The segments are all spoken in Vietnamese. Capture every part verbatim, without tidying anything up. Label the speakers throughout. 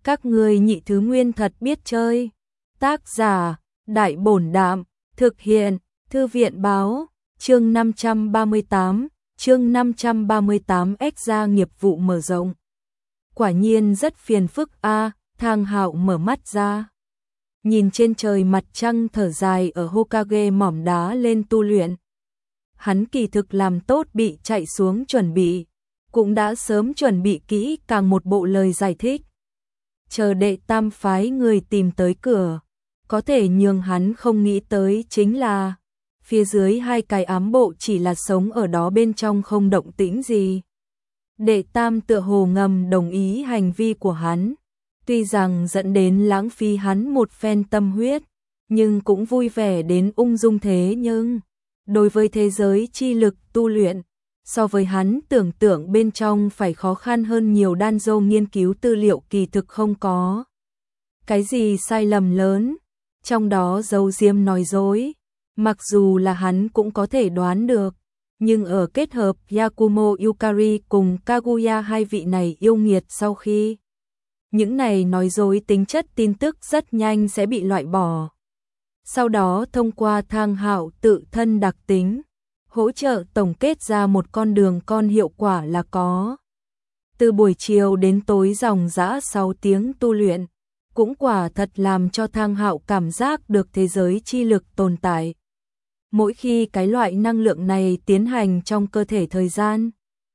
Speaker 1: Các ngươi nhị thứ nguyên thật biết chơi. Tác giả, Đại Bổn Đạm, thực hiện, Thư viện Báo, chương năm trăm ba mươi tám, chương năm trăm ba mươi tám ếch ra nghiệp vụ mở rộng. Quả nhiên rất phiền phức a. Thang Hạo mở mắt ra. Nhìn trên trời mặt trăng thở dài ở Hokage mỏm đá lên tu luyện. Hắn kỳ thực làm tốt bị chạy xuống chuẩn bị, cũng đã sớm chuẩn bị kỹ càng một bộ lời giải thích. Chờ đệ tam phái người tìm tới cửa, có thể nhường hắn không nghĩ tới chính là phía dưới hai cái ám bộ chỉ là sống ở đó bên trong không động tĩnh gì. Đệ tam tựa hồ ngầm đồng ý hành vi của hắn, tuy rằng dẫn đến lãng phí hắn một phen tâm huyết, nhưng cũng vui vẻ đến ung dung thế. Nhưng đối với thế giới chi lực tu luyện, so với hắn tưởng tượng bên trong phải khó khăn hơn nhiều. Đan Dô nghiên cứu tư liệu kỳ thực không có cái gì sai lầm lớn, trong đó giấu diếm nói dối, mặc dù là hắn cũng có thể đoán được, nhưng ở kết hợp Yakumo Yukari cùng Kaguya hai vị này yêu nghiệt sau khi những này nói dối tính chất tin tức rất nhanh sẽ bị loại bỏ. Sau đó thông qua Thang Hạo tự thân đặc tính, hỗ trợ tổng kết ra một con đường con hiệu quả là có. Từ buổi chiều đến tối dòng dã sáu tiếng tu luyện, cũng quả thật làm cho Thang Hạo cảm giác được thế giới chi lực tồn tại. Mỗi khi cái loại năng lượng này tiến hành trong cơ thể, thời gian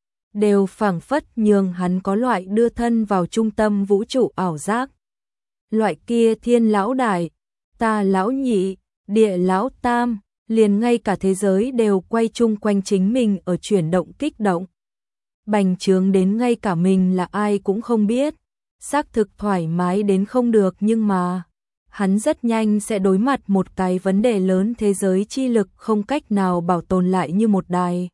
Speaker 1: đều phảng phất nhường hắn có loại đưa thân vào trung tâm vũ trụ ảo giác. Loại kia thiên lão đại, ta lão nhị, địa lão tam, liền ngay cả thế giới đều quay chung quanh chính mình ở chuyển động kích động. Bành trướng đến ngay cả mình là ai cũng không biết, xác thực thoải mái đến không được. Nhưng mà hắn rất nhanh sẽ đối mặt một cái vấn đề lớn, thế giới chi lực không cách nào bảo tồn lại như một đài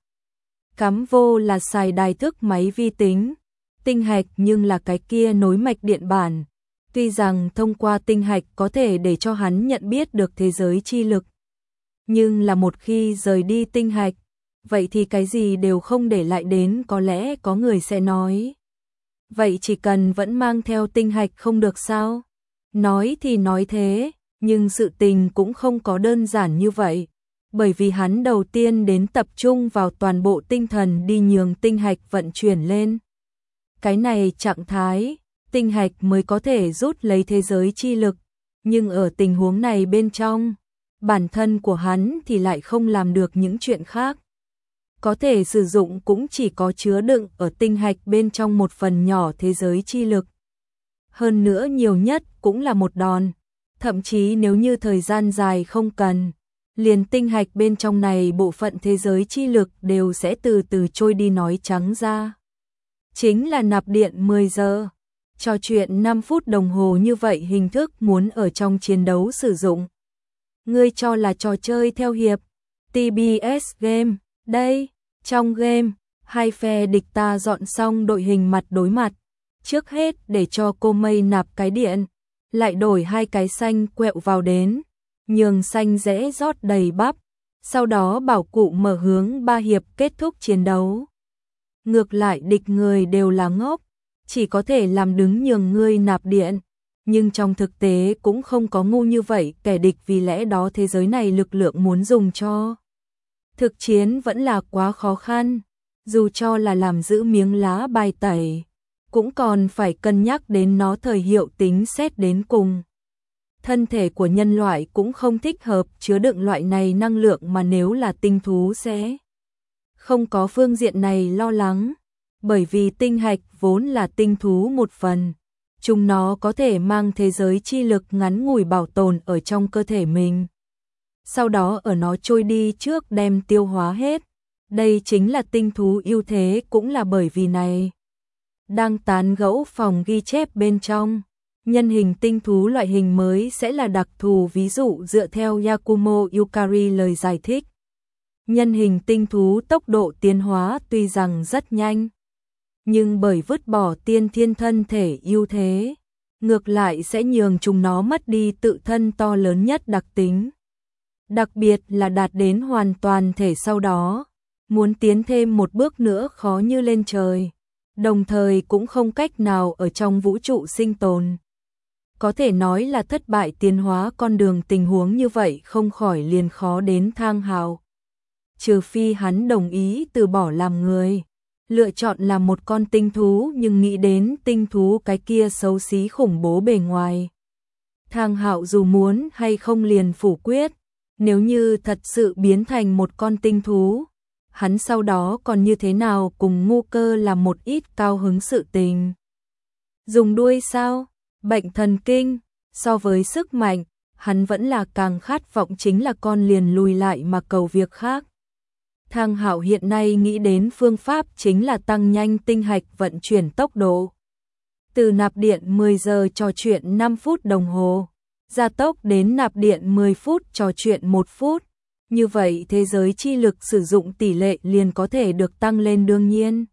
Speaker 1: cắm vô là xài đài thức máy vi tính, tinh hạch nhưng là cái kia nối mạch điện bản. Tuy rằng thông qua tinh hạch có thể để cho hắn nhận biết được thế giới chi lực, nhưng là một khi rời đi tinh hạch, vậy thì cái gì đều không để lại. Đến có lẽ có người sẽ nói, vậy chỉ cần vẫn mang theo tinh hạch không được sao? Nói thì nói thế, nhưng sự tình cũng không có đơn giản như vậy, bởi vì hắn đầu tiên đến tập trung vào toàn bộ tinh thần đi nhường tinh hạch vận chuyển lên. Cái này trạng thái, tinh hạch mới có thể rút lấy thế giới chi lực, nhưng ở tình huống này bên trong, bản thân của hắn thì lại không làm được những chuyện khác. Có thể sử dụng cũng chỉ có chứa đựng ở tinh hạch bên trong một phần nhỏ thế giới chi lực. Hơn nữa nhiều nhất cũng là một đòn, thậm chí nếu như thời gian dài không cần, liền tinh hạch bên trong này bộ phận thế giới chi lực đều sẽ từ từ trôi đi. Nói trắng ra, chính là nạp điện mười giờ, trò chuyện năm phút đồng hồ như vậy hình thức muốn ở trong chiến đấu sử dụng. Ngươi cho là trò chơi theo hiệp, tê bê ét game, đây, trong game, hai phe địch ta dọn xong đội hình mặt đối mặt, trước hết để cho cô mây nạp cái điện, lại đổi hai cái xanh quẹo vào đến, nhường xanh dễ rót đầy bắp, sau đó bảo cụ mở hướng ba hiệp kết thúc chiến đấu. Ngược lại địch người đều là ngốc, chỉ có thể làm đứng nhường ngươi nạp điện, nhưng trong thực tế cũng không có ngu như vậy kẻ địch, vì lẽ đó thế giới này lực lượng muốn dùng cho thực chiến vẫn là quá khó khăn, dù cho là làm giữ miếng lá bài tẩy, cũng còn phải cân nhắc đến nó thời hiệu tính xét đến cùng. Thân thể của nhân loại cũng không thích hợp chứa đựng loại này năng lượng, mà nếu là tinh thú sẽ không có phương diện này lo lắng, bởi vì tinh hạch vốn là tinh thú một phần, chúng nó có thể mang thế giới chi lực ngắn ngủi bảo tồn ở trong cơ thể mình, sau đó ở nó trôi đi trước đem tiêu hóa hết. Đây chính là tinh thú ưu thế, cũng là bởi vì này. Đang tán gẫu phòng ghi chép bên trong, nhân hình tinh thú loại hình mới sẽ là đặc thù, ví dụ dựa theo Yakumo Yukari lời giải thích. Nhân hình tinh thú tốc độ tiến hóa tuy rằng rất nhanh, nhưng bởi vứt bỏ tiên thiên thân thể ưu thế, ngược lại sẽ nhường chúng nó mất đi tự thân to lớn nhất đặc tính. Đặc biệt là đạt đến hoàn toàn thể sau đó, muốn tiến thêm một bước nữa khó như lên trời. đồng thời cũng không cách nào ở trong vũ trụ sinh tồn. Có thể nói là thất bại tiến hóa con đường, tình huống như vậy không khỏi liền khó đến Thang Hạo. Trừ phi hắn đồng ý từ bỏ làm người, lựa chọn là một con tinh thú, nhưng nghĩ đến tinh thú cái kia xấu xí khủng bố bề ngoài. Thang Hạo dù muốn hay không liền phủ quyết, nếu như thật sự biến thành một con tinh thú, hắn sau đó còn như thế nào cùng Ngu Cơ làm một ít cao hứng sự tình. Dùng đuôi sao? Bệnh thần kinh, so với sức mạnh, hắn vẫn là càng khát vọng chính là con liền lùi lại mà cầu việc khác. Thang Hạo hiện nay nghĩ đến phương pháp chính là tăng nhanh tinh hạch vận chuyển tốc độ. Từ nạp điện mười giờ trò chuyện năm phút đồng hồ, gia tốc đến nạp điện mười phút trò chuyện một phút. Như vậy thế giới chi lực sử dụng tỷ lệ liền có thể được tăng lên, đương nhiên.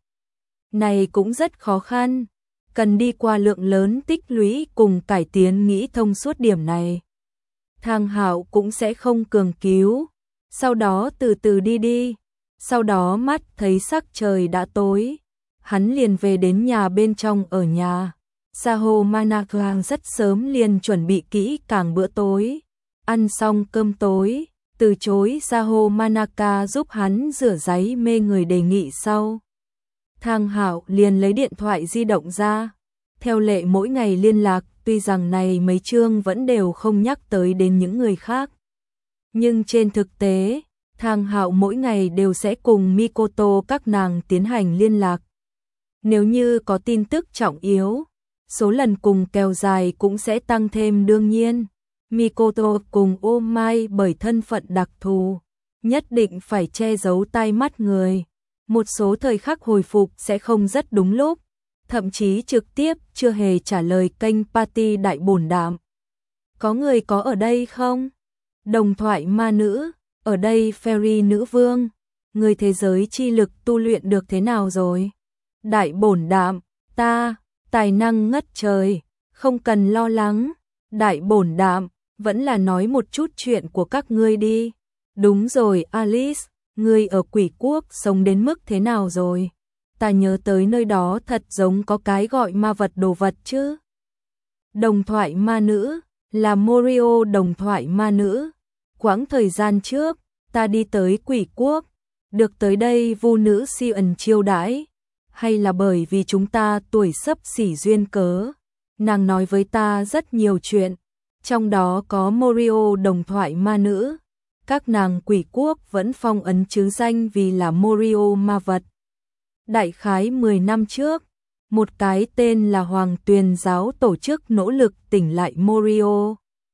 Speaker 1: Này cũng rất khó khăn, cần đi qua lượng lớn tích lũy cùng cải tiến, nghĩ thông suốt điểm này. Thang Hạo cũng sẽ không cường cứu, sau đó từ từ đi đi, sau đó mắt thấy sắc trời đã tối, hắn liền về đến nhà bên trong ở nhà. Saho Manaka rất sớm liền chuẩn bị kỹ càng bữa tối, ăn xong cơm tối, từ chối Saho Manaka giúp hắn rửa giấy mê người đề nghị sau. Thang Hạo liền lấy điện thoại di động ra, theo lệ mỗi ngày liên lạc, tuy rằng này mấy chương vẫn đều không nhắc tới đến những người khác. Nhưng trên thực tế, Thang Hạo mỗi ngày đều sẽ cùng Mikoto các nàng tiến hành liên lạc. Nếu như có tin tức trọng yếu, số lần cùng kéo dài cũng sẽ tăng thêm, đương nhiên. Mikoto cùng Oh Mai bởi thân phận đặc thù, nhất định phải che giấu tai mắt người. Một số thời khắc hồi phục sẽ không rất đúng lúc, thậm chí trực tiếp chưa hề trả lời kênh Party Đại Bổn Đạm. Có người có ở đây không? Đồng thoại ma nữ, ở đây Fairy nữ vương, người thế giới chi lực tu luyện được thế nào rồi? Đại Bổn Đạm, ta, tài năng ngất trời, không cần lo lắng. Đại Bổn Đạm, vẫn là nói một chút chuyện của các ngươi đi. Đúng rồi Alice, ngươi ở Quỷ Quốc sống đến mức thế nào rồi? Ta nhớ tới nơi đó thật giống có cái gọi ma vật đồ vật chứ. Đồng thoại ma nữ, là Morio đồng thoại ma nữ. Quãng thời gian trước, ta đi tới Quỷ Quốc, được tới đây vu nữ Sion chiêu đãi, hay là bởi vì chúng ta tuổi xấp xỉ duyên cớ. Nàng nói với ta rất nhiều chuyện, trong đó có Morio đồng thoại ma nữ. Các nàng Quỷ Quốc vẫn phong ấn chứ danh vì là Morio ma vật. Đại khái mười năm trước, một cái tên là Hoàng Tuyền giáo tổ chức nỗ lực tỉnh lại Morio.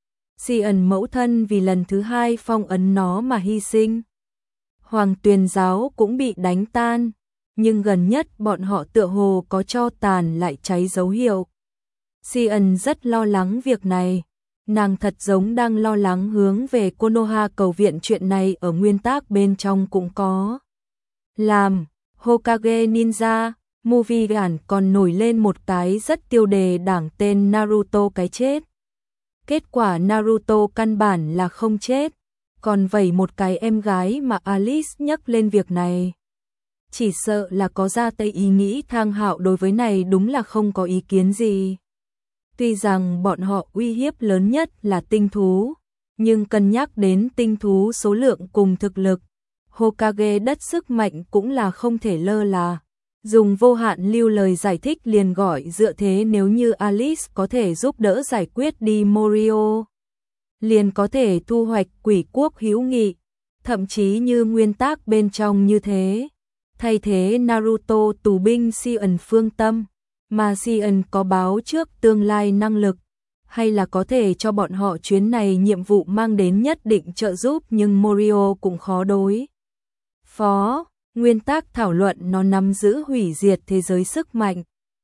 Speaker 1: Sion mẫu thân vì lần thứ hai phong ấn nó mà hy sinh. Hoàng Tuyền giáo cũng bị đánh tan, nhưng gần nhất bọn họ tựa hồ có tro tàn lại cháy dấu hiệu. Sion rất lo lắng việc này. Nàng thật giống đang lo lắng hướng về Konoha cầu viện, chuyện này ở nguyên tác bên trong cũng có. Làm Hokage Ninja, movie gàn còn nổi lên một cái rất tiêu đề đảng tên Naruto cái chết. Kết quả Naruto căn bản là không chết, còn vẩy một cái em gái mà Alice nhắc lên việc này. Chỉ sợ là có ra tay ý nghĩ. Thang Hạo đối với này đúng là không có ý kiến gì. Tuy rằng bọn họ uy hiếp lớn nhất là tinh thú, nhưng cân nhắc đến tinh thú số lượng cùng thực lực, Hokage đất sức mạnh cũng là không thể lơ là. Dùng vô hạn lưu lời giải thích liền gọi dựa thế nếu như Alice có thể giúp đỡ giải quyết đi Morio, liền có thể thu hoạch Quỷ Quốc hữu nghị, thậm chí như nguyên tác bên trong như thế, thay thế Naruto tù binh Sion phương tâm. Mà Sion có báo trước tương lai năng lực, hay là có thể cho bọn họ chuyến này nhiệm vụ mang đến nhất định trợ giúp, nhưng Morio cũng khó đối phó. Nguyên tác thảo luận nó nắm giữ hủy diệt thế giới sức mạnh.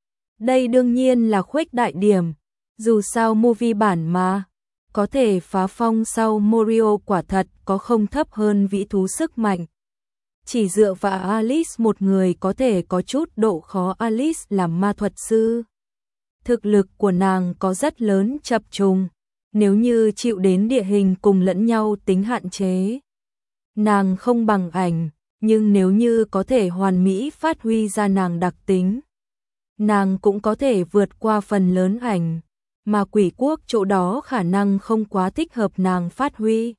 Speaker 1: Đây đương nhiên là khuếch đại điểm, dù sao movie bản mà, có thể phá phong sau Morio quả thật có không thấp hơn vĩ thú sức mạnh. Chỉ dựa vào Alice một người có thể có chút độ khó. Alice làm ma thuật sư, thực lực của nàng có rất lớn chập trùng, nếu như chịu đến địa hình cùng lẫn nhau tính hạn chế, nàng không bằng ảnh, nhưng nếu như có thể hoàn mỹ phát huy ra nàng đặc tính, nàng cũng có thể vượt qua phần lớn ảnh, mà quỷ quốc chỗ đó khả năng không quá thích hợp nàng phát huy.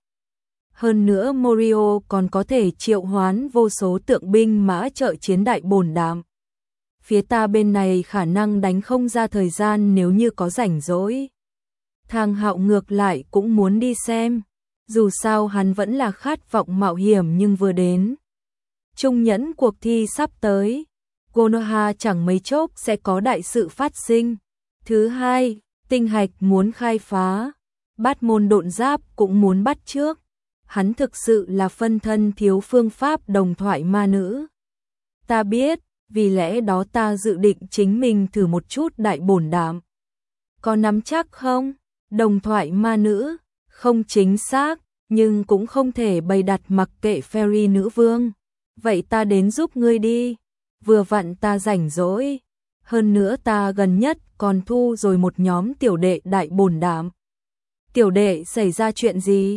Speaker 1: Hơn nữa Morio còn có thể triệu hoán vô số tượng binh mã trợ chiến đại bổn đạm. Phía ta bên này khả năng đánh không ra thời gian nếu như có rảnh rỗi. Thang Hạo ngược lại cũng muốn đi xem, dù sao hắn vẫn là khát vọng mạo hiểm nhưng vừa đến. Trung nhẫn cuộc thi sắp tới, Konoha chẳng mấy chốc sẽ có đại sự phát sinh. Thứ hai, tinh hạch muốn khai phá, bát môn độn giáp cũng muốn bắt trước. Hắn thực sự là phân thân thiếu phương pháp đồng thoại ma nữ. Ta biết, vì lẽ đó ta dự định chính mình thử một chút đại bổn đạm. Có nắm chắc không? Đồng thoại ma nữ, không chính xác, nhưng cũng không thể bày đặt mặc kệ Fairy nữ vương. Vậy ta đến giúp ngươi đi, vừa vặn ta rảnh rỗi. Hơn nữa ta gần nhất còn thu rồi một nhóm tiểu đệ đại bổn đạm. Tiểu đệ xảy ra chuyện gì?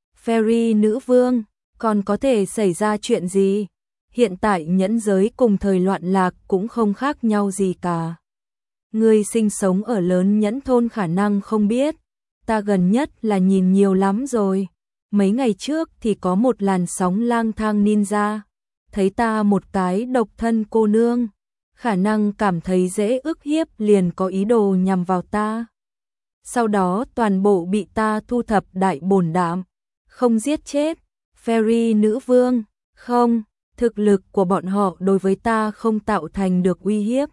Speaker 1: Fairy nữ vương, còn có thể xảy ra chuyện gì? Hiện tại nhẫn giới cùng thời loạn lạc cũng không khác nhau gì cả. Ngươi sinh sống ở lớn nhẫn thôn khả năng không biết, ta gần nhất là nhìn nhiều lắm rồi. Mấy ngày trước thì có một làn sóng lang thang ninja, thấy ta một cái độc thân cô nương, khả năng cảm thấy dễ ức hiếp liền có ý đồ nhằm vào ta. Sau đó toàn bộ bị ta thu thập đại bổn đạm, không giết chết. Fairy nữ vương, không, thực lực của bọn họ đối với ta không tạo thành được uy hiếp.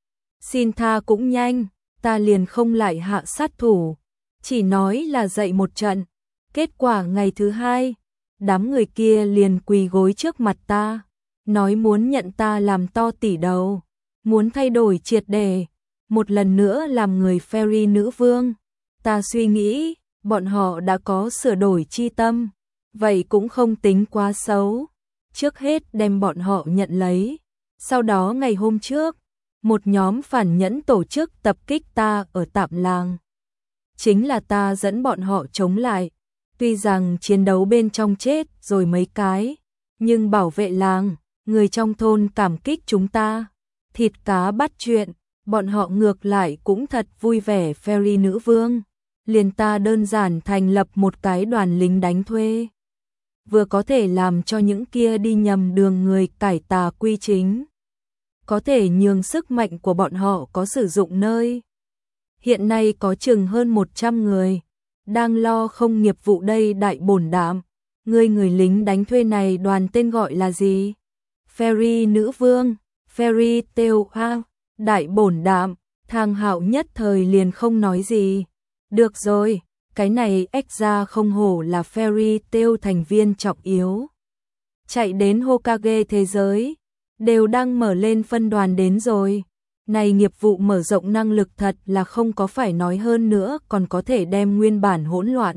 Speaker 1: Xin tha cũng nhanh, ta liền không lại hạ sát thủ, chỉ nói là dạy một trận. Kết quả ngày thứ hai, đám người kia liền quỳ gối trước mặt ta, nói muốn nhận ta làm to tỷ đầu, muốn thay đổi triệt để, một lần nữa làm người Fairy nữ vương. Ta suy nghĩ, bọn họ đã có sửa đổi chi tâm, vậy cũng không tính quá xấu. Trước hết đem bọn họ nhận lấy, sau đó ngày hôm trước, một nhóm phản nhẫn tổ chức tập kích ta ở tạm làng. Chính là ta dẫn bọn họ chống lại, tuy rằng chiến đấu bên trong chết rồi mấy cái, nhưng bảo vệ làng, người trong thôn cảm kích chúng ta. Thịt cá bắt chuyện, bọn họ ngược lại cũng thật vui vẻ. Fairy nữ vương, liền ta đơn giản thành lập một cái đoàn lính đánh thuê, vừa có thể làm cho những kia đi nhầm đường người cải tà quy chính, có thể nhường sức mạnh của bọn họ có sử dụng nơi. Hiện nay có chừng hơn một trăm người đang lo không nghiệp vụ đây đại bổn đạm. Ngươi người lính đánh thuê này đoàn tên gọi là gì? Fairy nữ vương, Fairy Tail A, đại bổn đạm. Thang Hạo nhất thời liền không nói gì. Được rồi, cái này ếch ra không hổ là Fairy Tail thành viên trọng yếu. Chạy đến Hokage thế giới, đều đang mở lên phân đoàn đến rồi. Này nghiệp vụ mở rộng năng lực thật là không có phải nói hơn nữa, còn có thể đem nguyên bản hỗn loạn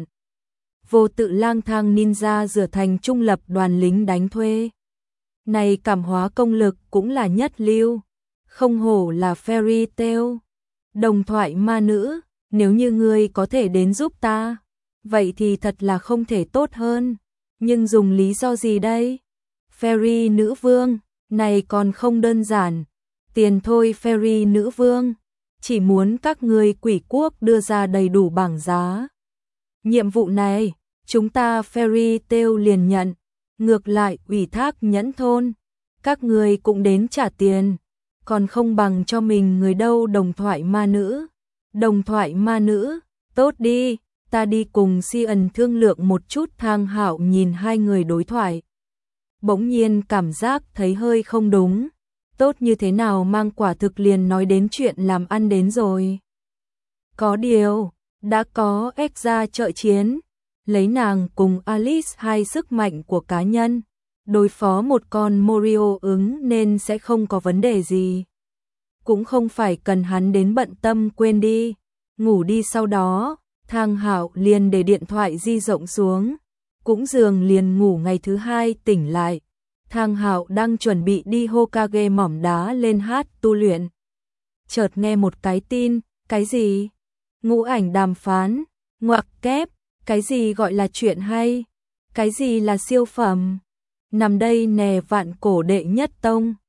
Speaker 1: vô tự lang thang ninja rửa thành trung lập đoàn lính đánh thuê. Này cảm hóa công lực cũng là nhất lưu, không hổ là Fairy Tail. Đồng thoại ma nữ, nếu như ngươi có thể đến giúp ta, vậy thì thật là không thể tốt hơn. Nhưng dùng lý do gì đây? Fairy nữ vương, này còn không đơn giản. Tiền thôi Fairy nữ vương, chỉ muốn các ngươi quỷ quốc đưa ra đầy đủ bảng giá. Nhiệm vụ này, chúng ta Fairy Tail liền nhận, ngược lại ủy thác nhẫn thôn, các ngươi cũng đến trả tiền, còn không bằng cho mình người đâu. Đồng thoại ma nữ, đồng thoại ma nữ, tốt đi, ta đi cùng Xian thương lượng một chút. Thang Hạo nhìn hai người đối thoại, bỗng nhiên cảm giác thấy hơi không đúng. Tốt như thế nào mang quả thực liền nói đến chuyện làm ăn đến rồi. Có điều, đã có ếch ra trợ chiến, lấy nàng cùng Alice hai sức mạnh của cá nhân, đối phó một con Morio ứng nên sẽ không có vấn đề gì. Cũng không phải cần hắn đến bận tâm. Quên đi, ngủ đi. Sau đó, Thang Hạo liền để điện thoại di rộng xuống, cũng giường liền ngủ. Ngày thứ hai tỉnh lại, Thang Hạo đang chuẩn bị đi Hokage mỏm đá lên hát tu luyện. Chợt nghe một cái tin. Cái gì? Ngũ ảnh đàm phán? Ngoặc kép, cái gì gọi là chuyện hay? Cái gì là siêu phẩm? Nằm đây nè, vạn cổ đệ nhất tông.